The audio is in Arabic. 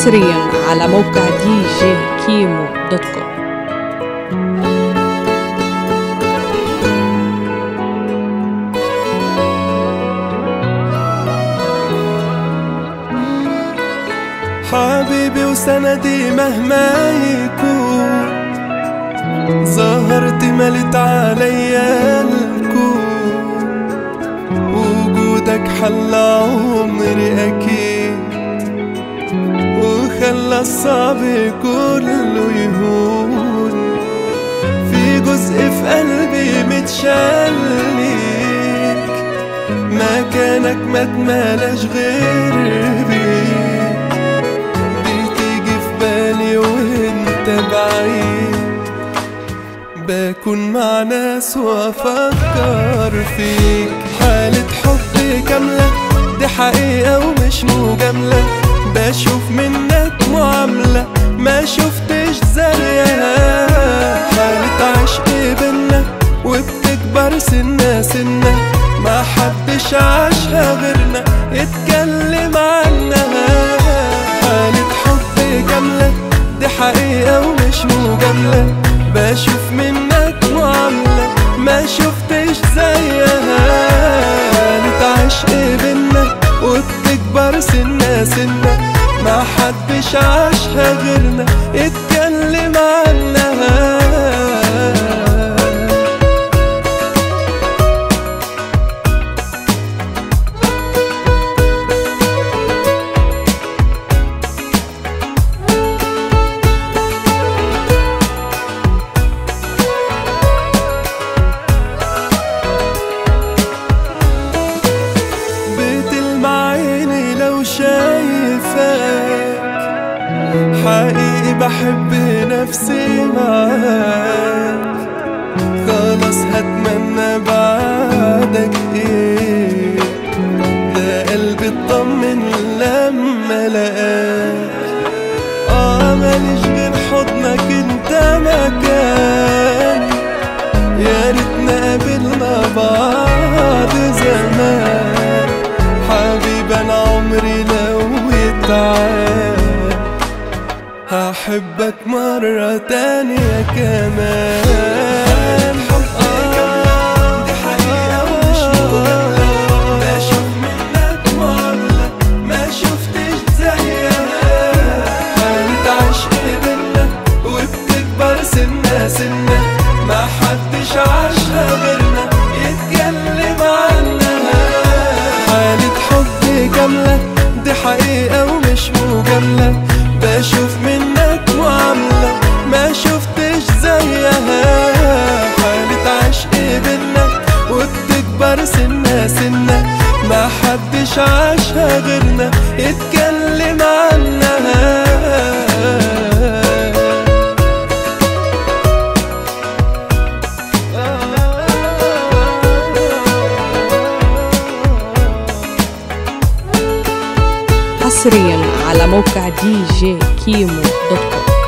حصريا على موقع دي جي كيمو دوت كوم. حبيبي وسندي مهما يكون، ظهرت ملت عليا الكون، وجودك حل عمري أكيد، وخلى الصعب كله يهون. في جزء في قلبي متشلك، مكانك ما اتملاش غير بيك. بتيجي في بالي وانت بعيد، بكون مع ناس وافكر فيك. حالة حب كاملة دي حقيقة ومش مجاملة، بشوف منك معاملة ما شفتش زيها. حالة عشق بينا وبتكبر سنة سنة، ما حدش عاشها غيرنا اتكلم عنها. حالة حب كاملة دي حقيقة ومش مجاملة، بشوف منك معاملة ما شفتش زيها. حالة عشق بينا وبتكبر سنة سنة، ما حدش عاشها غيرنا اتكلم عنها. شايفك حقيقي بحب نفسي معاك، خلاص هتمنى بعدك ايه. ده قلبي اطمن لما لقاك، ماليش غير حضنك انت مكان. يا ريتنا قابلنا بعض زمان، حبيبي انا عمري لو يتعاد هحبك مرة تانية كمان. دي حقيقة ومش مجاملة، بشوف منك معاملة ما شفتش زيها. حالة عشق بينا وبتكبر سنة سنة، ما حدش عاشها غيرنا يتكلم عنها. حالة حب كاملة دي حقيقة ومش مجاملة، بشوف منك معاملة ما شفتش زيها. حالة عشق بينا وبتكبر سنة سنة، ما حدش عاشها غيرنا اتكلم عنها. حصريا على موقع دي جي كيمو دوت كوم.